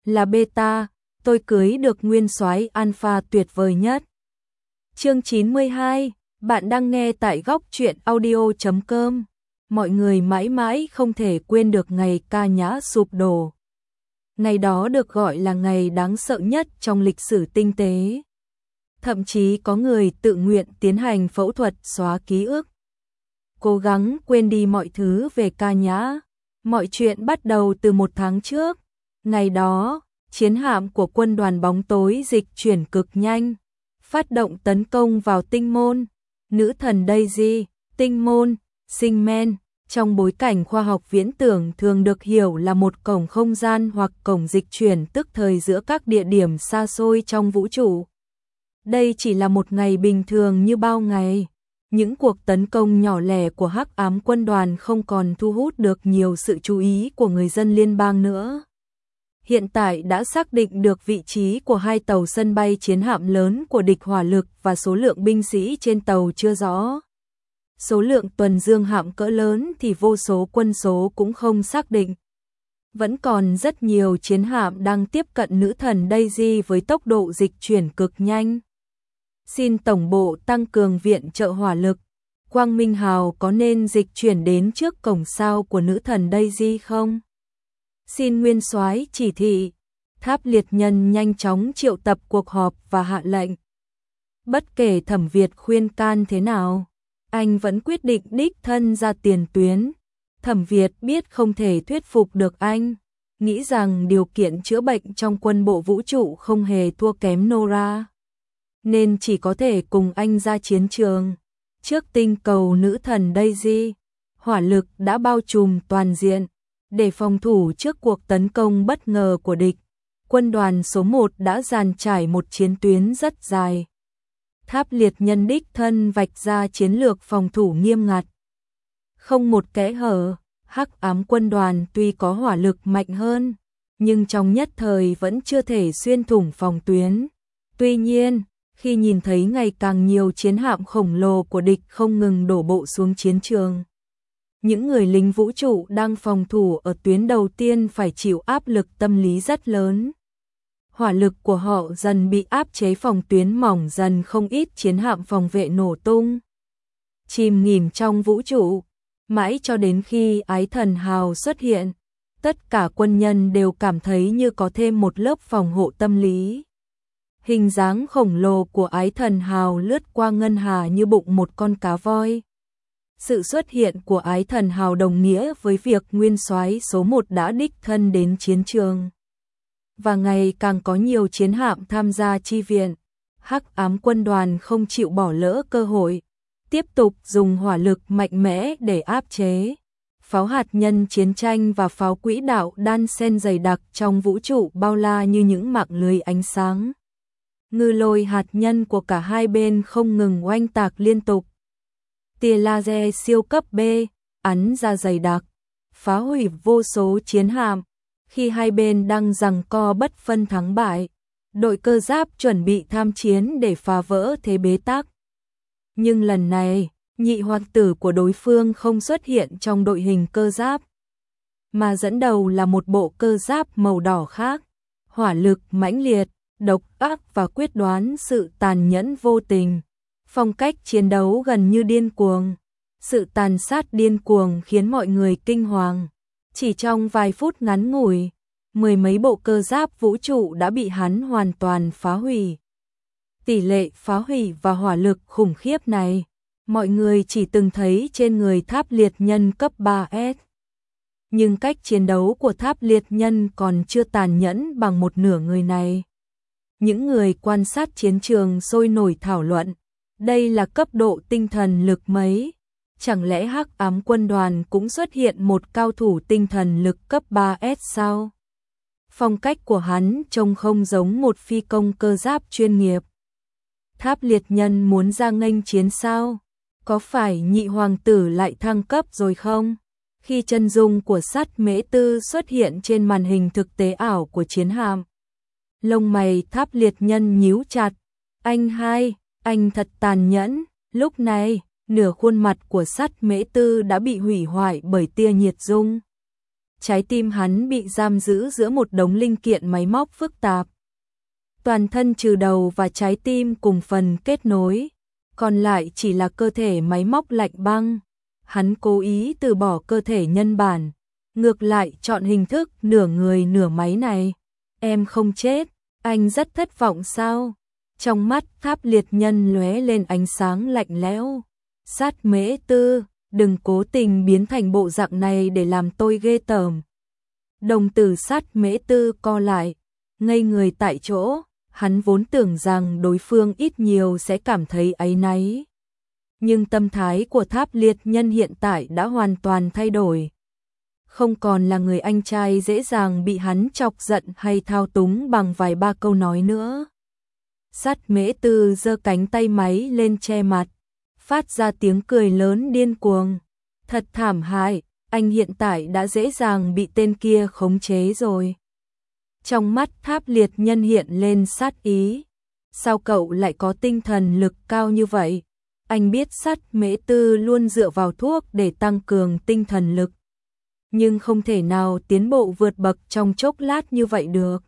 là beta, tôi cưới được nguyên soái alpha tuyệt vời nhất. Chương 92, bạn đang nghe tại góc truyện audio.com. Mọi người mãi mãi không thể quên được ngày Ca Nhã sụp đổ. Ngày đó được gọi là ngày đáng sợ nhất trong lịch sử tinh tế. Thậm chí có người tự nguyện tiến hành phẫu thuật xóa ký ức, cố gắng quên đi mọi thứ về Ca Nhã. Mọi chuyện bắt đầu từ 1 tháng trước. Ngày đó, chiến hạm của quân đoàn bóng tối dịch chuyển cực nhanh, phát động tấn công vào tinh môn, nữ thần Daisy, tinh môn, sinh men, trong bối cảnh khoa học viễn tưởng thường được hiểu là một cổng không gian hoặc cổng dịch chuyển tức thời giữa các địa điểm xa xôi trong vũ trụ. Đây chỉ là một ngày bình thường như bao ngày. Những cuộc tấn công nhỏ lẻ của Hắc Ám quân đoàn không còn thu hút được nhiều sự chú ý của người dân liên bang nữa. Hiện tại đã xác định được vị trí của 2 tàu sân bay chiến hạm lớn của địch hỏa lực và số lượng binh sĩ trên tàu chưa rõ. Số lượng tuần dương hạm cỡ lớn thì vô số quân số cũng không xác định. Vẫn còn rất nhiều chiến hạm đang tiếp cận nữ thần Daisy với tốc độ dịch chuyển cực nhanh. Xin tổng bộ tăng cường viện trợ hỏa lực. Quang Minh Hào có nên dịch chuyển đến trước cổng sao của nữ thần Daisy không? Xin nguyên soái chỉ thị. Tháp liệt nhân nhanh chóng triệu tập cuộc họp và hạ lệnh. Bất kể Thẩm Việt khuyên can thế nào, anh vẫn quyết định đích thân ra tiền tuyến. Thẩm Việt biết không thể thuyết phục được anh, nghĩ rằng điều kiện chữa bệnh trong quân bộ vũ trụ không hề thua kém Nora, nên chỉ có thể cùng anh ra chiến trường. Trước tinh cầu nữ thần Daisy, hỏa lực đã bao trùm toàn diện. Để phòng thủ trước cuộc tấn công bất ngờ của địch, quân đoàn số 1 đã dàn trải một chiến tuyến rất dài. Tháp liệt nhân đích thân vạch ra chiến lược phòng thủ nghiêm ngặt, không một kẽ hở. Hắc Ám quân đoàn tuy có hỏa lực mạnh hơn, nhưng trong nhất thời vẫn chưa thể xuyên thủng phòng tuyến. Tuy nhiên, khi nhìn thấy ngày càng nhiều chiến hạm khổng lồ của địch không ngừng đổ bộ xuống chiến trường, những người lính vũ trụ đang phòng thủ ở tuyến đầu tiên phải chịu áp lực tâm lý rất lớn. Hỏa lực của họ dần bị áp chế, phòng tuyến mỏng dần, không ít chiến hạm phòng vệ nổ tung, chìm nghỉm trong vũ trụ. Mãi cho đến khi Ái Thần Hào xuất hiện, tất cả quân nhân đều cảm thấy như có thêm một lớp phòng hộ tâm lý. Hình dáng khổng lồ của Ái Thần Hào lướt qua ngân hà như bụng một con cá voi. Sự xuất hiện của Ái Thần Hào đồng nghĩa với việc nguyên soái số 1 đã đích thân đến chiến trường. Và ngày càng có nhiều chiến hạm tham gia chi viện. Hắc Ám quân đoàn không chịu bỏ lỡ cơ hội, tiếp tục dùng hỏa lực mạnh mẽ để áp chế. Pháo hạt nhân chiến tranh và pháo quỹ đạo đan xen dày đặc trong vũ trụ bao la như những mạng lưới ánh sáng. Ngư lôi hạt nhân của cả hai bên không ngừng oanh tạc liên tục. Tia laser siêu cấp B ắn ra dày đặc, phá hủy vô số chiến hạm. Khi hai bên đang giằng co bất phân thắng bại, đội cơ giáp chuẩn bị tham chiến để phá vỡ thế bế tắc. Nhưng lần này, nhị hoàng tử của đối phương không xuất hiện trong đội hình cơ giáp, mà dẫn đầu là một bộ cơ giáp màu đỏ khác. Hỏa lực mãnh liệt, độc ác và quyết đoán, sự tàn nhẫn vô tình. Phong cách chiến đấu gần như điên cuồng. Sự tàn sát điên cuồng khiến mọi người kinh hoàng. Chỉ trong vài phút ngắn ngủi, 10 mấy bộ cơ giáp vũ trụ đã bị hắn hoàn toàn phá hủy. Tỷ lệ phá hủy và hỏa lực khủng khiếp này, mọi người chỉ từng thấy trên người tháp liệt nhân cấp 3S. Nhưng cách chiến đấu của tháp liệt nhân còn chưa tàn nhẫn bằng một nửa người này. Những người quan sát chiến trường sôi nổi thảo luận, đây là cấp độ tinh thần lực mấy? Chẳng lẽ Hắc Ám quân đoàn cũng xuất hiện một cao thủ tinh thần lực cấp 3S sao? Phong cách của hắn trông không giống một phi công cơ giáp chuyên nghiệp. Tháp liệt nhân muốn ra nghênh chiến sao? Có phải nhị hoàng tử lại thăng cấp rồi không? Khi chân dung của Sát Mễ Tư xuất hiện trên màn hình thực tế ảo của chiến hạm, lông mày tháp liệt nhân nhíu chặt. Anh hai, anh thật tàn nhẫn. Lúc này, nửa khuôn mặt của Sát Mễ Tư đã bị hủy hoại bởi tia nhiệt dung. trái tim hắn bị giam giữ giữa một đống linh kiện máy móc phức tạp. Toàn thân trừ đầu và trái tim cùng phần kết nối, còn lại chỉ là cơ thể máy móc lạnh băng. Hắn cố ý từ bỏ cơ thể nhân bản, ngược lại chọn hình thức nửa người nửa máy này. Em không chết, anh rất thất vọng sao? Trong mắt Tháp Liệt Nhân lóe lên ánh sáng lạnh lẽo. Sát Mễ Tư, đừng cố tình biến thành bộ dạng này để làm tôi ghê tởm. Đồng tử Sát Mễ Tư co lại, ngây người tại chỗ, hắn vốn tưởng rằng đối phương ít nhiều sẽ cảm thấy áy náy. Nhưng tâm thái của Tháp Liệt Nhân hiện tại đã hoàn toàn thay đổi. Không còn là người anh trai dễ dàng bị hắn chọc giận hay thao túng bằng vài ba câu nói nữa. Sát Mễ Tư giơ cánh tay máy lên che mặt, phát ra tiếng cười lớn điên cuồng. Thật thảm hại, anh hiện tại đã dễ dàng bị tên kia khống chế rồi. Trong mắt Tháp Liệt Nhân hiện lên sát ý. Sao cậu lại có tinh thần lực cao như vậy? Anh biết Sát Mễ Tư luôn dựa vào thuốc để tăng cường tinh thần lực, nhưng không thể nào tiến bộ vượt bậc trong chốc lát như vậy được.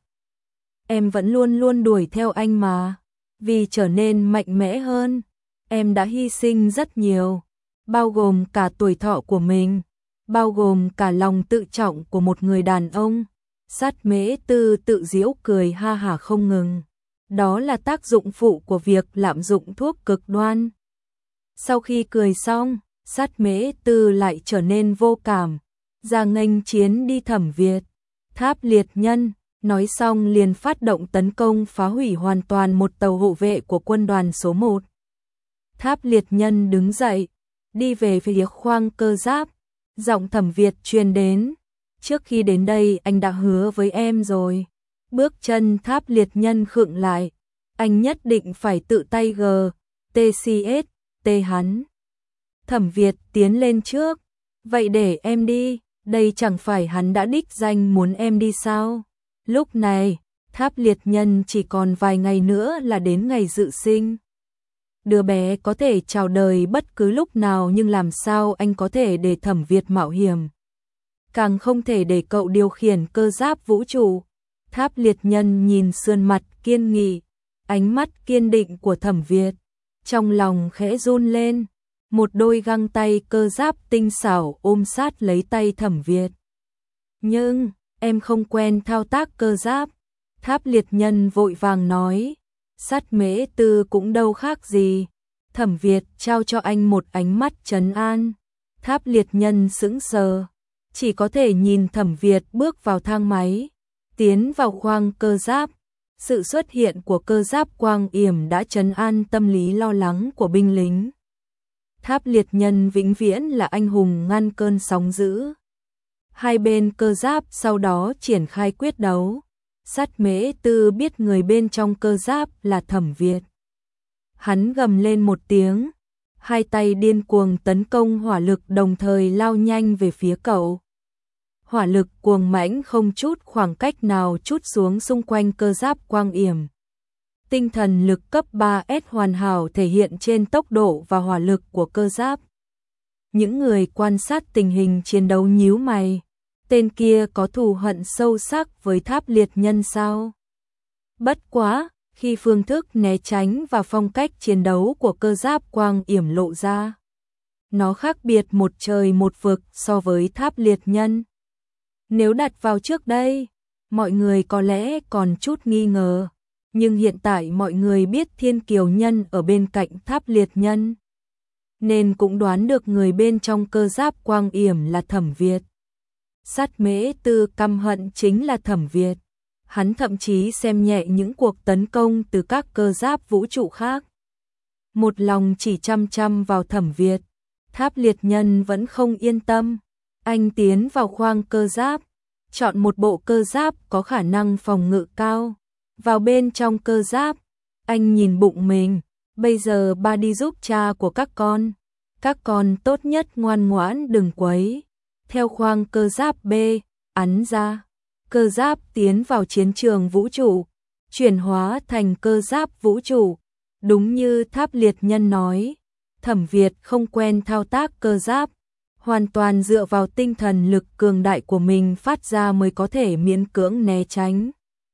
Em vẫn luôn luôn đuổi theo anh mà, vì trở nên mạnh mẽ hơn, em đã hy sinh rất nhiều, bao gồm cả tuổi thọ của mình, bao gồm cả lòng tự trọng của một người đàn ông. Sát Mễ Tư tự giễu cười ha hả không ngừng. Đó là tác dụng phụ của việc lạm dụng thuốc cực đoan. Sau khi cười xong, Sát Mễ Tư lại trở nên vô cảm, ra nghênh chiến đi Thẩm Việt. Tháp Liệt Nhân nói xong liền phát động tấn công phá hủy hoàn toàn một tàu hộ vệ của quân đoàn số 1. Tháp Liệt Nhân đứng dậy, đi về phía khoang cơ giáp, giọng Thẩm Việt truyền đến. Trước khi đến đây anh đã hứa với em rồi. Bước chân Tháp Liệt Nhân khựng lại, anh nhất định phải tự tay TCS hắn. Thẩm Việt tiến lên trước, vậy để em đi, đây chẳng phải hắn đã đích danh muốn em đi sao? Lúc này, Tháp Liệt Nhân chỉ còn vài ngày nữa là đến ngày dự sinh. Đứa bé có thể chào đời bất cứ lúc nào, nhưng làm sao anh có thể để Thẩm Việt mạo hiểm? Càng không thể để cậu điều khiển cơ giáp vũ trụ. Tháp Liệt Nhân nhìn sườn mặt kiên nghị, ánh mắt kiên định của Thẩm Việt, trong lòng khẽ run lên. Một đôi găng tay cơ giáp tinh xảo ôm sát lấy tay Thẩm Việt. Nhưng, em không quen thao tác cơ giáp. Tháp Liệt Nhân vội vàng nói. Sát Mễ Tư cũng đâu khác gì. Thẩm Việt trao cho anh một ánh mắt trấn an. Tháp Liệt Nhân sững sờ, chỉ có thể nhìn Thẩm Việt bước vào thang máy, tiến vào khoang cơ giáp. Sự xuất hiện của cơ giáp quang yểm đã trấn an tâm lý lo lắng của binh lính. Tháp Liệt Nhân vĩnh viễn là anh hùng ngăn cơn sóng dữ. Hai bên cơ giáp sau đó triển khai quyết đấu. Sát Mễ Tư biết người bên trong cơ giáp là Thẩm Việt. Hắn gầm lên một tiếng, hai tay điên cuồng tấn công hỏa lực đồng thời lao nhanh về phía cậu. Hỏa lực cuồng mãnh không chút khoảng cách nào trút xuống xung quanh cơ giáp quang yểm. Tinh thần lực cấp 3S hoàn hảo thể hiện trên tốc độ và hỏa lực của cơ giáp. Những người quan sát tình hình chiến đấu nhíu mày. Tên kia có thù hận sâu sắc với Tháp Liệt Nhân sao? Bất quá, khi phương thức né tránh và phong cách chiến đấu của cơ giáp quang yểm lộ ra, nó khác biệt một trời một vực so với Tháp Liệt Nhân. Nếu đặt vào trước đây, mọi người có lẽ còn chút nghi ngờ, nhưng hiện tại mọi người biết Thiên Kiều Nhân ở bên cạnh Tháp Liệt Nhân, nên cũng đoán được người bên trong cơ giáp quang yểm là Thẩm Việt. Sát Mễ Tư căm hận chính là Thẩm Việt. Hắn thậm chí xem nhẹ những cuộc tấn công từ các cơ giáp vũ trụ khác, một lòng chỉ chăm chăm vào Thẩm Việt. Tháp Liệt Nhân vẫn không yên tâm. Anh tiến vào khoang cơ giáp, chọn một bộ cơ giáp có khả năng phòng ngự cao. Vào bên trong cơ giáp, anh nhìn bụng mình. Bây giờ ba đi giúp cha của các con tốt nhất ngoan ngoãn đừng quấy. Theo khoang cơ giáp B, ấn ra. Cơ giáp tiến vào chiến trường vũ trụ, chuyển hóa thành cơ giáp vũ trụ. Đúng như Tháp Liệt Nhân nói, Thẩm Việt không quen thao tác cơ giáp, hoàn toàn dựa vào tinh thần lực cường đại của mình phát ra mới có thể miễn cưỡng né tránh.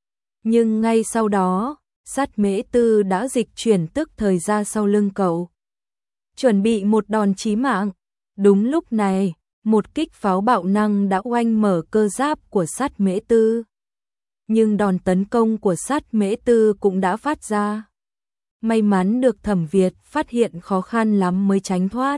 Nhưng ngay sau đó, Sát Mễ Tư đã dịch chuyển tức thời ra sau lưng cậu, chuẩn bị một đòn chí mạng. Đúng lúc này, một kích pháo bạo năng đã oanh mở cơ giáp của Sát Mễ Tư. Nhưng đòn tấn công của Sát Mễ Tư cũng đã phát ra. May mắn được Thẩm Việt phát hiện khó khăn lắm mới tránh thoát.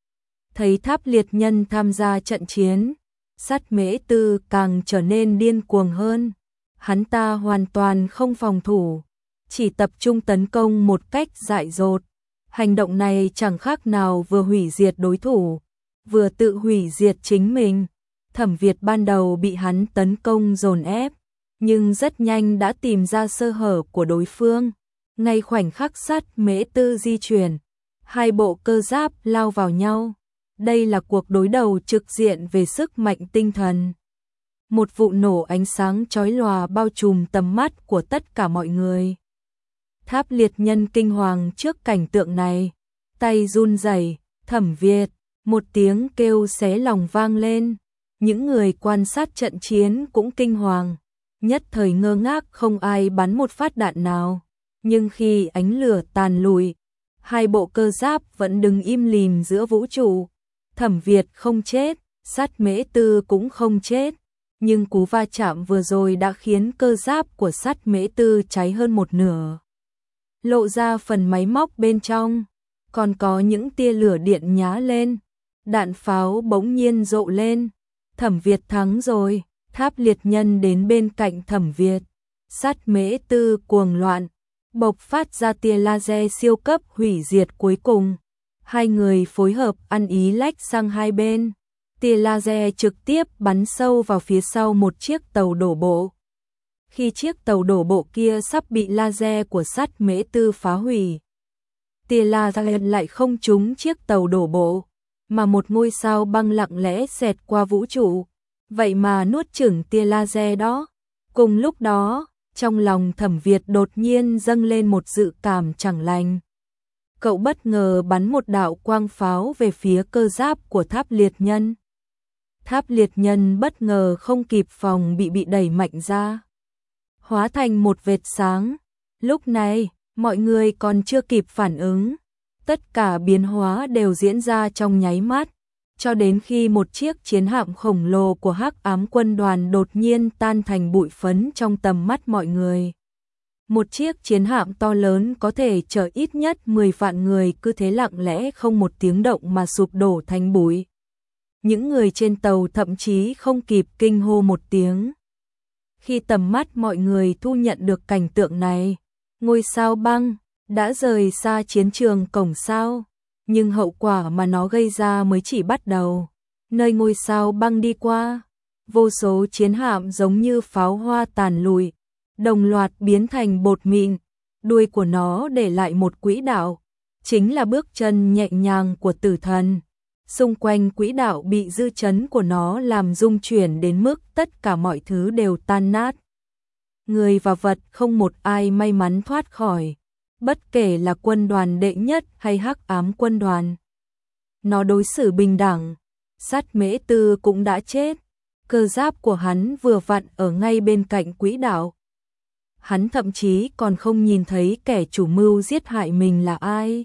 Thấy Tháp Liệt Nhân tham gia trận chiến, Sát Mễ Tư càng trở nên điên cuồng hơn. Hắn ta hoàn toàn không phòng thủ, chỉ tập trung tấn công một cách dại dột. Hành động này chẳng khác nào vừa hủy diệt đối thủ, vừa tự hủy diệt chính mình. Thẩm Việt ban đầu bị hắn tấn công dồn ép, nhưng rất nhanh đã tìm ra sơ hở của đối phương. Ngay khoảnh khắc Sát Mễ Tư di chuyển, hai bộ cơ giáp lao vào nhau. Đây là cuộc đối đầu trực diện về sức mạnh tinh thần. Một vụ nổ ánh sáng chói lòa bao trùm tầm mắt của tất cả mọi người. Tháp Liệt Nhân kinh hoàng trước cảnh tượng này, tay run rẩy. Thẩm Việt, một tiếng kêu xé lòng vang lên. Những người quan sát trận chiến cũng kinh hoàng, nhất thời ngơ ngác không ai bắn một phát đạn nào. Nhưng khi ánh lửa tàn lụi, hai bộ cơ giáp vẫn đứng im lìm giữa vũ trụ. Thẩm Việt không chết, Sát Mễ Tư cũng không chết, nhưng cú va chạm vừa rồi đã khiến cơ giáp của Sát Mễ Tư cháy hơn một nửa, lộ ra phần máy móc bên trong, còn có những tia lửa điện nhá lên. Đạn pháo bỗng nhiên rộ lên. Thẩm Việt thắng rồi. Tháp Liệt Nhân đến bên cạnh Thẩm Việt. Sát Mễ Tư cuồng loạn, bộc phát ra tia laser siêu cấp hủy diệt cuối cùng. Hai người phối hợp ăn ý lách sang hai bên. Tia laser trực tiếp bắn sâu vào phía sau một chiếc tàu đổ bộ. Khi chiếc tàu đổ bộ kia sắp bị laser của Sát Mễ Tư phá hủy, tia laser lại không trúng chiếc tàu đổ bộ, mà một ngôi sao băng lặng lẽ xẹt qua vũ trụ, vậy mà nuốt chửng tia laser đó. Cùng lúc đó, trong lòng Thẩm Việt đột nhiên dâng lên một dự cảm chẳng lành. Cậu bất ngờ bắn một đạo quang pháo về phía cơ giáp của Tháp Liệt Nhân. Tháp Liệt Nhân bất ngờ không kịp phòng bị đẩy mạnh ra, hóa thành một vệt sáng. Lúc này, mọi người còn chưa kịp phản ứng. Tất cả biến hóa đều diễn ra trong nháy mắt, cho đến khi một chiếc chiến hạm khổng lồ của Hắc Ám Quân đoàn đột nhiên tan thành bụi phấn trong tầm mắt mọi người. Một chiếc chiến hạm to lớn có thể chở ít nhất 10 vạn người cứ thế lặng lẽ không một tiếng động mà sụp đổ thành bụi. Những người trên tàu thậm chí không kịp kinh hô một tiếng. Khi tầm mắt mọi người thu nhận được cảnh tượng này, ngôi sao băng đã rời xa chiến trường cổng sao, nhưng hậu quả mà nó gây ra mới chỉ bắt đầu. Nơi ngôi sao băng đi qua, vô số chiến hạm giống như pháo hoa tàn lụi, đồng loạt biến thành bột mịn. Đuôi của nó để lại một quỹ đạo, chính là bước chân nhẹ nhàng của tử thần. Xung quanh quỹ đạo bị dư chấn của nó làm rung chuyển đến mức tất cả mọi thứ đều tan nát. Người và vật không một ai may mắn thoát khỏi, bất kể là quân đoàn đệ nhất hay Hắc Ám Quân đoàn. Nó đối xử bình đẳng. Sát Mễ Tư cũng đã chết, cơ giáp của hắn vừa vặn ở ngay bên cạnh quỹ đạo. Hắn thậm chí còn không nhìn thấy kẻ chủ mưu giết hại mình là ai,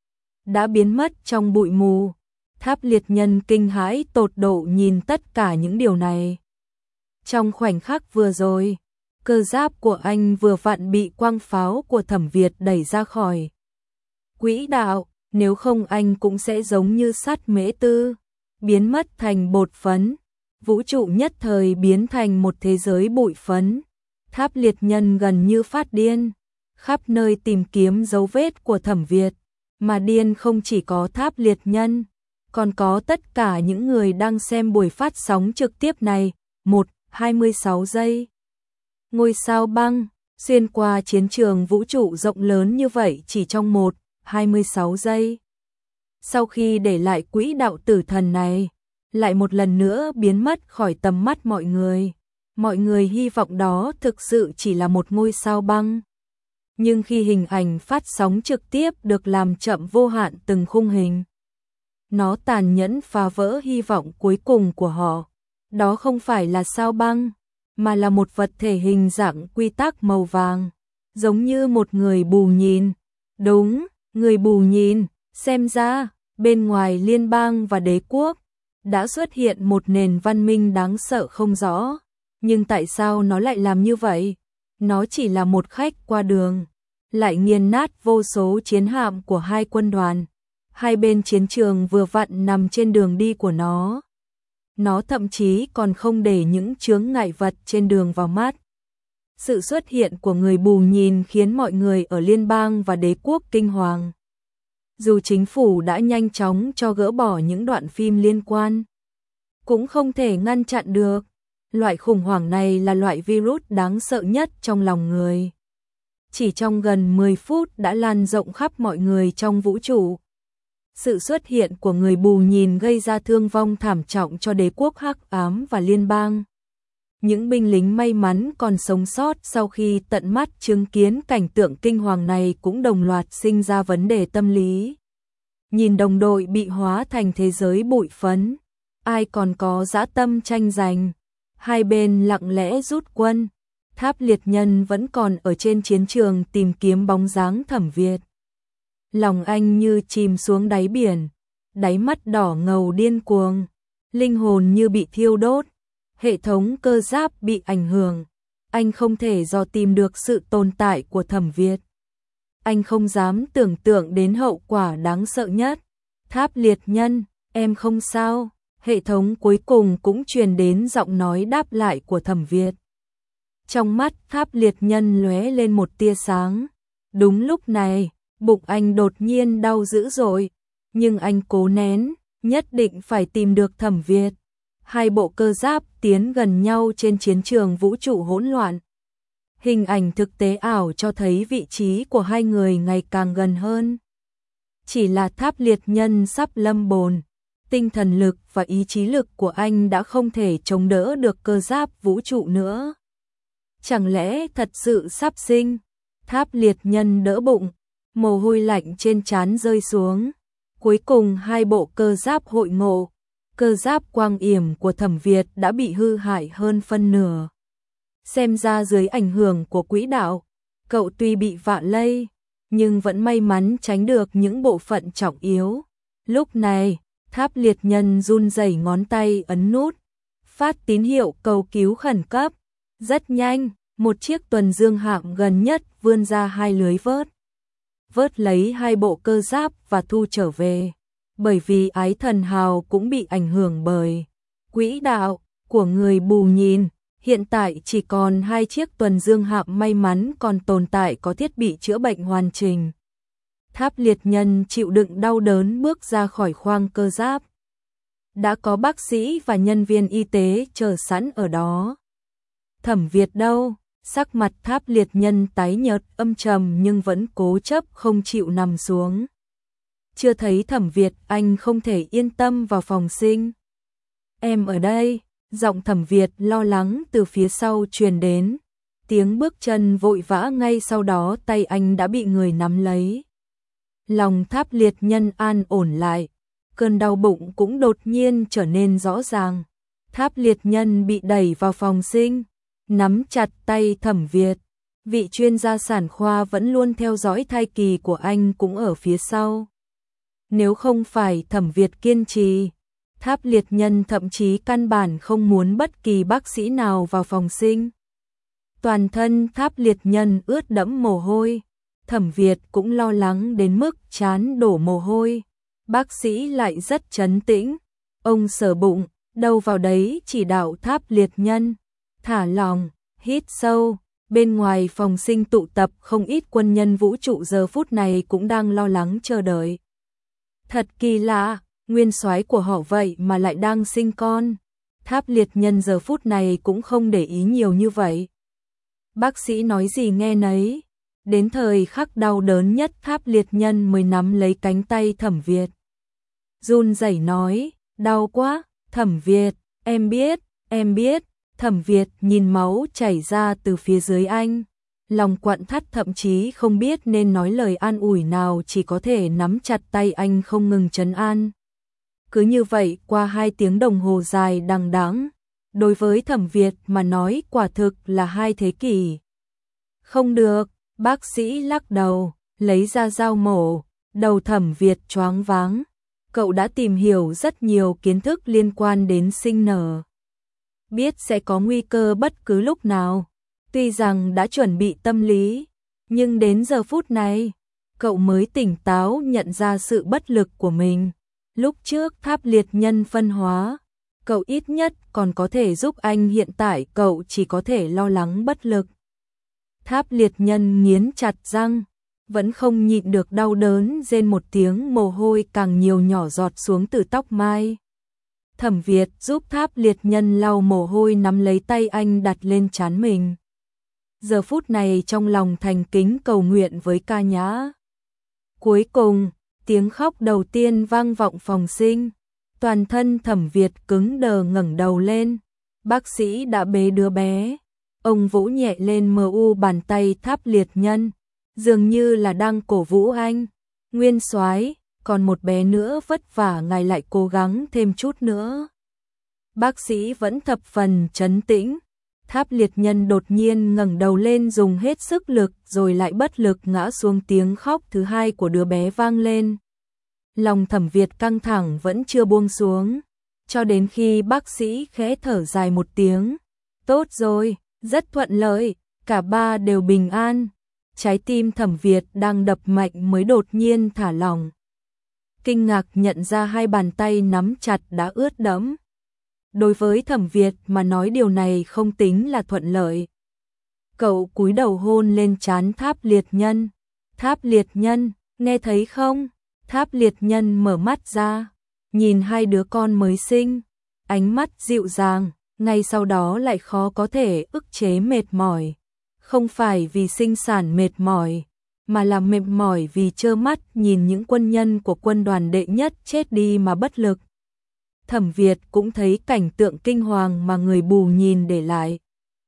đã biến mất trong bụi mù. Tháp Liệt Nhân kinh hãi tột độ nhìn tất cả những điều này. Trong khoảnh khắc vừa rồi, cơ giáp của anh vừa vặn bị quang pháo của Thẩm Việt đẩy ra khỏi quỹ đạo, nếu không anh cũng sẽ giống như Sát Mễ Tư, biến mất thành bột phấn. Vũ trụ nhất thời biến thành một thế giới bụi phấn. Tháp Liệt Nhân gần như phát điên, khắp nơi tìm kiếm dấu vết của Thẩm Việt, mà điên không chỉ có Tháp Liệt Nhân, còn có tất cả những người đang xem buổi phát sóng trực tiếp này. 26 giây. Ngôi sao băng xuyên qua chiến trường vũ trụ rộng lớn như vậy chỉ trong 26 giây. Sau khi để lại quỹ đạo tử thần này, lại một lần nữa biến mất khỏi tầm mắt mọi người. Mọi người hy vọng đó thực sự chỉ là một ngôi sao băng. Nhưng khi hình ảnh phát sóng trực tiếp được làm chậm vô hạn từng khung hình, nó tàn nhẫn phá vỡ hy vọng cuối cùng của họ. Đó không phải là sao băng, mà là một vật thể hình dạng quy tắc màu vàng, giống như một người bù nhìn. Đúng, người bù nhìn, xem ra, bên ngoài liên bang và đế quốc, đã xuất hiện một nền văn minh đáng sợ không rõ. Nhưng tại sao nó lại làm như vậy? Nó chỉ là một khách qua đường, lại nghiền nát vô số chiến hạm của hai quân đoàn. Hai bên chiến trường vừa vặn nằm trên đường đi của nó. Nó thậm chí còn không để những chướng ngại vật trên đường vào mắt. Sự xuất hiện của người bù nhìn khiến mọi người ở liên bang và đế quốc kinh hoàng. Dù chính phủ đã nhanh chóng cho gỡ bỏ những đoạn phim liên quan, cũng không thể ngăn chặn được. Loại khủng hoảng này là loại virus đáng sợ nhất trong lòng người. Chỉ trong gần 10 phút đã lan rộng khắp mọi người trong vũ trụ. Sự xuất hiện của người bù nhìn gây ra thương vong thảm trọng cho đế quốc hắc ám và liên bang. Những binh lính may mắn còn sống sót sau khi tận mắt chứng kiến cảnh tượng kinh hoàng này cũng đồng loạt sinh ra vấn đề tâm lý. Nhìn đồng đội bị hóa thành thế giới bụi phấn, ai còn có dã tâm tranh giành. Hai bên lặng lẽ rút quân. Tháp liệt nhân vẫn còn ở trên chiến trường tìm kiếm bóng dáng Thẩm Việt. Lòng anh như chìm xuống đáy biển, đáy mắt đỏ ngầu điên cuồng, linh hồn như bị thiêu đốt, hệ thống cơ giáp bị ảnh hưởng. Anh không thể dò tìm được sự tồn tại của Thẩm Việt. Anh không dám tưởng tượng đến hậu quả đáng sợ nhất. Tháp liệt nhân, em không sao. Hệ thống cuối cùng cũng truyền đến giọng nói đáp lại của Thẩm Việt. Trong mắt Tháp liệt nhân lóe lên một tia sáng. Đúng lúc này, bụng anh đột nhiên đau dữ dội, nhưng anh cố nén, nhất định phải tìm được Thẩm Việt. Hai bộ cơ giáp tiến gần nhau trên chiến trường vũ trụ hỗn loạn. Hình ảnh thực tế ảo cho thấy vị trí của hai người ngày càng gần hơn. Chỉ là Tháp liệt nhân sắp lâm bồn. Tinh thần lực và ý chí lực của anh đã không thể chống đỡ được cơ giáp vũ trụ nữa. Chẳng lẽ thật sự sắp sinh? Tháp liệt nhân đỡ bụng, mồ hôi lạnh trên trán rơi xuống. Cuối cùng hai bộ cơ giáp hội ngộ. Cơ giáp quang yểm của Thẩm Việt đã bị hư hại hơn phân nửa. Xem ra dưới ảnh hưởng của quỹ đạo, cậu tuy bị vạ lây, nhưng vẫn may mắn tránh được những bộ phận trọng yếu. Lúc này, Tháp liệt nhân run rẩy ngón tay ấn nút, phát tín hiệu cầu cứu khẩn cấp. Rất nhanh, một chiếc tuần dương hạm gần nhất vươn ra hai lưới vớt. Vớt lấy hai bộ cơ giáp và thu trở về. Bởi vì Ái Thần Hào cũng bị ảnh hưởng bởi quỹ đạo của người bù nhìn. Hiện tại chỉ còn hai chiếc tuần dương hạm may mắn còn tồn tại có thiết bị chữa bệnh hoàn chỉnh. Tháp liệt nhân chịu đựng đau đớn bước ra khỏi khoang cơ giáp. Đã có bác sĩ và nhân viên y tế chờ sẵn ở đó. Thẩm Việt đâu? Sắc mặt Tháp liệt nhân tái nhợt âm trầm nhưng vẫn cố chấp không chịu nằm xuống. Chưa thấy Thẩm Việt, anh không thể yên tâm vào phòng sinh. Em ở đây, giọng Thẩm Việt lo lắng từ phía sau truyền đến. Tiếng bước chân vội vã, ngay sau đó tay anh đã bị người nắm lấy. Lòng Tháp liệt nhân an ổn lại, cơn đau bụng cũng đột nhiên trở nên rõ ràng. Tháp liệt nhân bị đẩy vào phòng sinh, nắm chặt tay Thẩm Việt. Vị chuyên gia sản khoa vẫn luôn theo dõi thai kỳ của anh cũng ở phía sau. Nếu không phải Thẩm Việt kiên trì, Tháp liệt nhân thậm chí căn bản không muốn bất kỳ bác sĩ nào vào phòng sinh. Toàn thân Tháp liệt nhân ướt đẫm mồ hôi. Thẩm Việt cũng lo lắng đến mức trán đổ mồ hôi. Bác sĩ lại rất trấn tĩnh. Ông sờ bụng, đâu vào đấy chỉ đạo Tháp liệt nhân. Thả lòng, hít sâu. Bên ngoài phòng sinh tụ tập không ít quân nhân vũ trụ giờ phút này cũng đang lo lắng chờ đợi. Thật kỳ lạ, nguyên soái của họ vậy mà lại đang sinh con. Tháp liệt nhân giờ phút này cũng không để ý nhiều như vậy. Bác sĩ nói gì nghe nấy. Đến thời khắc đau đớn nhất, Tháp liệt nhân mới nắm lấy cánh tay Thẩm Việt. Run rẩy nói, đau quá, Thẩm Việt, em biết. Thẩm Việt nhìn máu chảy ra từ phía dưới anh. Lòng quặn thắt thậm chí không biết nên nói lời an ủi nào, chỉ có thể nắm chặt tay anh không ngừng trấn an. Cứ như vậy qua 2 tiếng đồng hồ dài đằng đẵng, đối với Thẩm Việt mà nói quả thực là 2 thế kỷ. Không được, bác sĩ lắc đầu, lấy ra dao mổ, đầu Thẩm Việt choáng váng. Cậu đã tìm hiểu rất nhiều kiến thức liên quan đến sinh nở. Biết sẽ có nguy cơ bất cứ lúc nào. Tuy rằng đã chuẩn bị tâm lý, nhưng đến giờ phút này, cậu mới tỉnh táo nhận ra sự bất lực của mình. Lúc trước Tháp Liệt Nhân phân hóa, cậu ít nhất còn có thể giúp anh, hiện tại cậu chỉ có thể lo lắng bất lực. Tháp Liệt Nhân nghiến chặt răng, vẫn không nhịn được đau đớn rên một tiếng, mồ hôi càng nhiều nhỏ giọt xuống từ tóc mai. Thẩm Việt giúp Tháp Liệt Nhân lau mồ hôi, nắm lấy tay anh đặt lên trán mình. Giờ phút này trong lòng thành kính cầu nguyện với Ca Nhã. Cuối cùng, tiếng khóc đầu tiên vang vọng phòng sinh. Toàn thân Thẩm Việt cứng đờ ngẩng đầu lên. Bác sĩ đã bế đứa bé. Ông vỗ nhẹ lên mu bàn tay Tháp Liệt Nhân, dường như là đang cổ vũ anh. Nguyên soái, còn một bé nữa vất vả, ngài lại cố gắng thêm chút nữa. Bác sĩ vẫn thập phần trấn tĩnh. Tháp Liệt Nhân đột nhiên ngẩng đầu lên, dùng hết sức lực rồi lại bất lực ngã xuống, tiếng khóc thứ hai của đứa bé vang lên. Lòng Thẩm Việt căng thẳng vẫn chưa buông xuống, cho đến khi bác sĩ khẽ thở dài một tiếng. Tốt rồi, rất thuận lợi, cả ba đều bình an. Trái tim Thẩm Việt đang đập mạnh mới đột nhiên thả lỏng. Kinh ngạc nhận ra 2 bàn tay nắm chặt đã ướt đẫm. Đối với Thẩm Việt mà nói điều này không tính là thuận lợi. Cậu cúi đầu hôn lên trán Tháp Liệt Nhân. Tháp Liệt Nhân, nghe thấy không? Tháp Liệt Nhân mở mắt ra, nhìn 2 đứa con mới sinh, ánh mắt dịu dàng, ngay sau đó lại khó có thể ức chế mệt mỏi. Không phải vì sinh sản mệt mỏi, mà là mệt mỏi vì trơ mắt nhìn những quân nhân của quân đoàn đệ nhất chết đi mà bất lực. Thẩm Việt cũng thấy cảnh tượng kinh hoàng mà người bù nhìn để lại.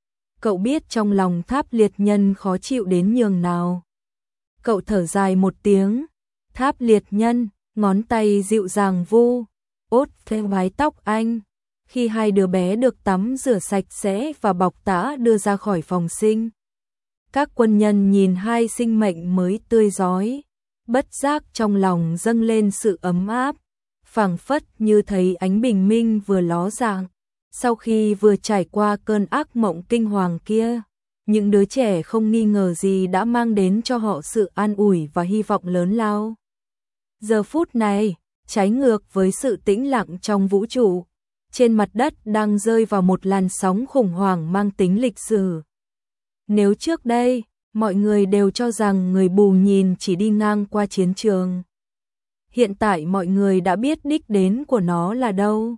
Cậu biết trong lòng Tháp Liệt Nhân khó chịu đến nhường nào. Cậu thở dài một tiếng. Tháp Liệt Nhân, ngón tay dịu dàng vu ốt theo mái tóc anh. Khi 2 đứa bé được tắm rửa sạch sẽ và bọc tã đưa ra khỏi phòng sinh, các quân nhân nhìn 2 sinh mệnh mới tươi rói, bất giác trong lòng dâng lên sự ấm áp, phảng phất như thấy ánh bình minh vừa ló dạng. Sau khi vừa trải qua cơn ác mộng kinh hoàng kia, những đứa trẻ không nghi ngờ gì đã mang đến cho họ sự an ủi và hy vọng lớn lao. Giờ phút này, trái ngược với sự tĩnh lặng trong vũ trụ, trên mặt đất đang rơi vào một làn sóng khủng hoảng mang tính lịch sử. Nếu trước đây, mọi người đều cho rằng người bù nhìn chỉ đi ngang qua chiến trường, hiện tại mọi người đã biết đích đến của nó là đâu.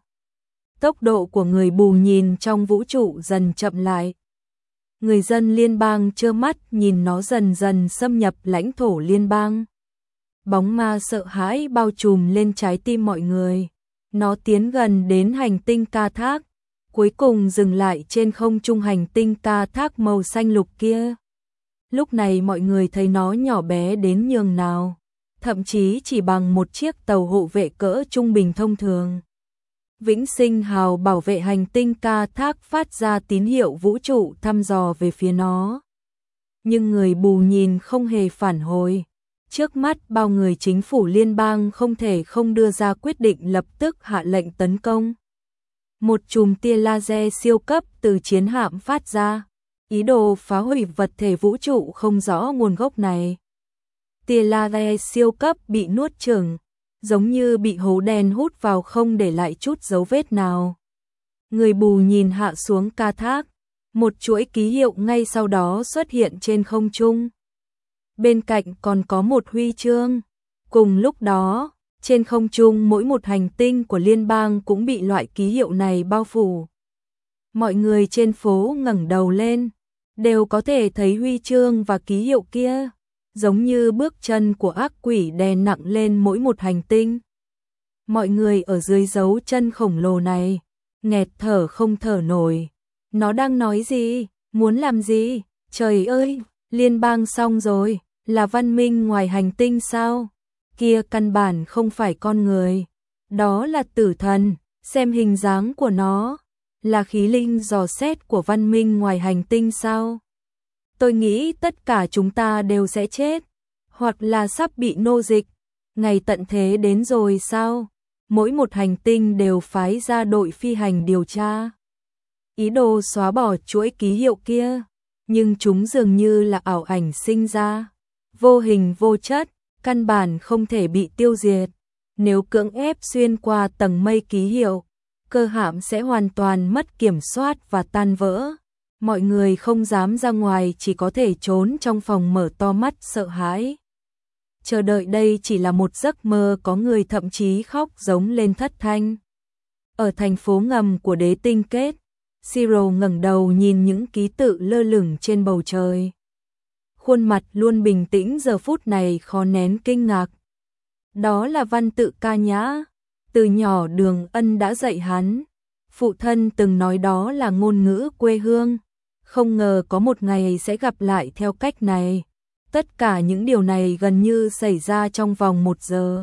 Tốc độ của người bù nhìn trong vũ trụ dần chậm lại. Người dân liên bang trơ mắt nhìn nó dần dần xâm nhập lãnh thổ liên bang. Bóng ma sợ hãi bao trùm lên trái tim mọi người. Nó tiến gần đến hành tinh Ca Thác, cuối cùng dừng lại trên không trung hành tinh Ca Thác màu xanh lục kia. Lúc này mọi người thấy nó nhỏ bé đến nhường nào, thậm chí chỉ bằng một chiếc tàu hộ vệ cỡ trung bình thông thường. Vĩnh Sinh Hào bảo vệ hành tinh Ca Thác phát ra tín hiệu vũ trụ thăm dò về phía nó. Nhưng người bù nhìn không hề phản hồi. Trước mắt bao người chính phủ liên bang không thể không đưa ra quyết định lập tức hạ lệnh tấn công. Một chùm tia laser siêu cấp từ chiến hạm phát ra, ý đồ phá hủy vật thể vũ trụ không rõ nguồn gốc này. Tia laser siêu cấp bị nuốt chửng, giống như bị hố đen hút vào không để lại chút dấu vết nào. Người bù nhìn hạ xuống Ca Thác, một chuỗi ký hiệu ngay sau đó xuất hiện trên không trung. Bên cạnh còn có một huy chương. Cùng lúc đó, trên không trung mỗi một hành tinh của liên bang cũng bị loại ký hiệu này bao phủ. Mọi người trên phố ngẩng đầu lên, đều có thể thấy huy chương và ký hiệu kia, giống như bước chân của ác quỷ đè nặng lên mỗi một hành tinh. Mọi người ở dưới dấu chân khổng lồ này, nghẹt thở không thở nổi. Nó đang nói gì? Muốn làm gì? Trời ơi, liên bang xong rồi, là văn minh ngoài hành tinh sao? Kia căn bản không phải con người. Đó là tử thần, xem hình dáng của nó, là khí linh dò xét của văn minh ngoài hành tinh sao? Tôi nghĩ tất cả chúng ta đều sẽ chết, hoặc là sắp bị nô dịch. Ngày tận thế đến rồi sao? Mỗi một hành tinh đều phái ra đội phi hành điều tra. Ý đồ xóa bỏ chuỗi ký hiệu kia, nhưng chúng dường như là ảo ảnh sinh ra, vô hình vô chất, căn bản không thể bị tiêu diệt. Nếu cưỡng ép xuyên qua tầng mây ký hiệu, cơ hạm sẽ hoàn toàn mất kiểm soát và tan vỡ. Mọi người không dám ra ngoài, chỉ có thể trốn trong phòng mở to mắt sợ hãi. Chờ đợi đây chỉ là một giấc mơ, có người thậm chí khóc giống lên thất thanh. Ở thành phố ngầm của đế tinh kết, Siro ngẩng đầu nhìn những ký tự lơ lửng trên bầu trời. Khuôn mặt luôn bình tĩnh giờ phút này khó nén kinh ngạc. Đó là văn tự ca nhã, từ nhỏ Đường Ân đã dạy hắn. Phụ thân từng nói đó là ngôn ngữ quê hương, không ngờ có một ngày sẽ gặp lại theo cách này. Tất cả những điều này gần như xảy ra trong vòng 1 giờ.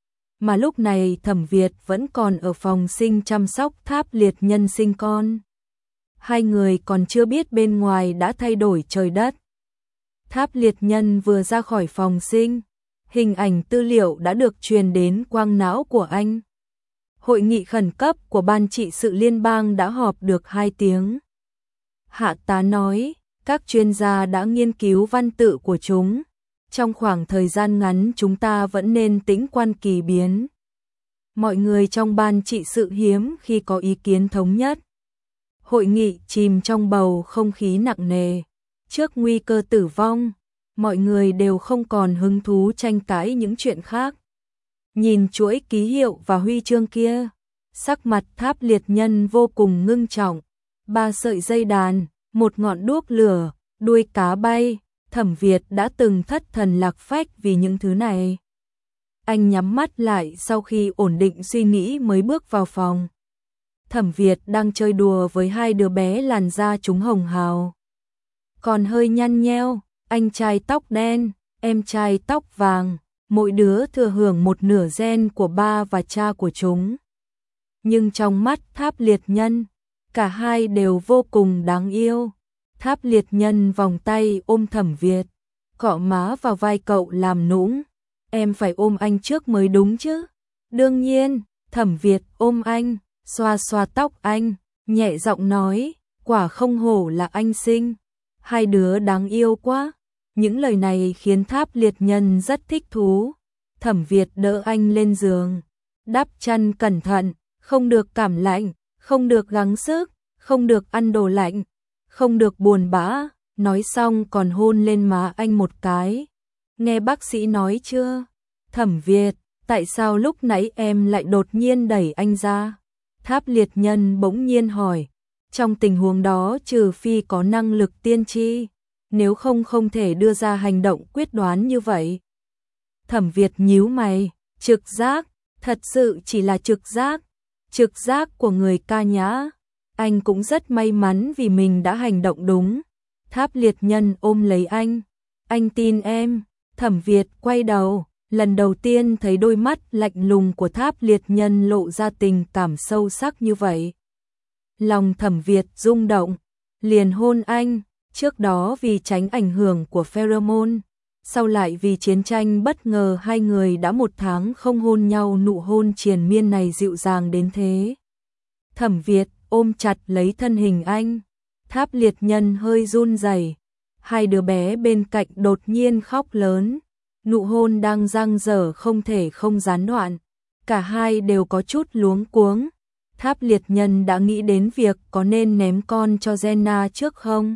Mà lúc này Thẩm Việt vẫn còn ở phòng sinh chăm sóc Tháp Liệt Nhân sinh con. Hai người còn chưa biết bên ngoài đã thay đổi trời đất. Tháp Liệt Nhân vừa ra khỏi phòng sinh, hình ảnh tư liệu đã được truyền đến quang não của anh. Hội nghị khẩn cấp của Ban trị sự liên bang đã họp được 2 tiếng. Hạ tá nói, các chuyên gia đã nghiên cứu văn tự của chúng. Trong khoảng thời gian ngắn chúng ta vẫn nên tĩnh quan kỳ biến. Mọi người trong ban trị sự hiếm khi có ý kiến thống nhất. Hội nghị chìm trong bầu không khí nặng nề. Trước nguy cơ tử vong, mọi người đều không còn hứng thú tranh cãi những chuyện khác. Nhìn chuỗi ký hiệu và huy chương kia, sắc mặt Tháp Liệt Nhân vô cùng ngưng trọng. 3 sợi dây đàn, một ngọn đuốc lửa, đuôi cá bay. Thẩm Việt đã từng thất thần lạc phách vì những thứ này. Anh nhắm mắt lại sau khi ổn định suy nghĩ mới bước vào phòng. Thẩm Việt đang chơi đùa với 2 đứa bé làn da chúng hồng hào. Còn hơi nhăn nheo, anh trai tóc đen, em trai tóc vàng, mỗi đứa thừa hưởng một nửa gen của ba và cha của chúng. Nhưng trong mắt Tháp Liệt Nhân, cả hai đều vô cùng đáng yêu. Tháp Liệt Nhân vòng tay ôm Thẩm Việt, cọ má vào vai cậu làm nũng. Em phải ôm anh trước mới đúng chứ. Đương nhiên, Thẩm Việt ôm anh, xoa xoa tóc anh, nhẹ giọng nói, quả không hổ là anh sinh. 2 đứa đáng yêu quá. Những lời này khiến Tháp Liệt Nhân rất thích thú. Thẩm Việt đỡ anh lên giường, đắp chăn cẩn thận, không được cảm lạnh, không được gắng sức, không được ăn đồ lạnh, không được buồn bã. Nói xong còn hôn lên má anh một cái. Nghe bác sĩ nói chưa? Thẩm Việt, tại sao lúc nãy em lại đột nhiên đẩy anh ra? Tháp Liệt Nhân bỗng nhiên hỏi. Trong tình huống đó trừ phi có năng lực tiên tri, nếu không không thể đưa ra hành động quyết đoán như vậy. Thẩm Việt nhíu mày, trực giác, thật sự chỉ là trực giác của người ca nhã. Anh cũng rất may mắn vì mình đã hành động đúng. Tháp Liệt Nhân ôm lấy anh tin em. Thẩm Việt quay đầu, lần đầu tiên thấy đôi mắt lạnh lùng của Tháp Liệt Nhân lộ ra tình cảm sâu sắc như vậy. Lòng Thẩm Việt rung động, liền hôn anh, trước đó vì tránh ảnh hưởng của pheromone, sau lại vì chiến tranh bất ngờ 2 người đã 1 tháng không hôn nhau, nụ hôn triền miên này dịu dàng đến thế. Thẩm Việt ôm chặt lấy thân hình anh, Tháp Liệt Nhân hơi run rẩy. 2 đứa bé bên cạnh đột nhiên khóc lớn, nụ hôn đang dang dở không thể không gián đoạn, cả hai đều có chút luống cuống. Tháp Liệt Nhân đã nghĩ đến việc có nên ném con cho Jenna trước không?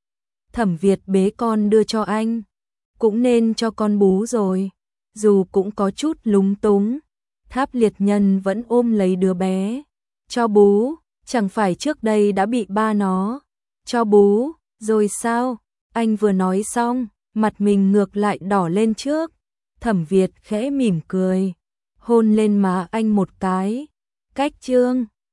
Thẩm Việt bế con đưa cho anh, cũng nên cho con bú rồi, dù cũng có chút lúng túng. Tháp Liệt Nhân vẫn ôm lấy đứa bé, cho bú, chẳng phải trước đây đã bị ba nó cho bú rồi sao? Anh vừa nói xong, mặt mình ngược lại đỏ lên trước. Thẩm Việt khẽ mỉm cười, hôn lên má anh một cái. Cách chương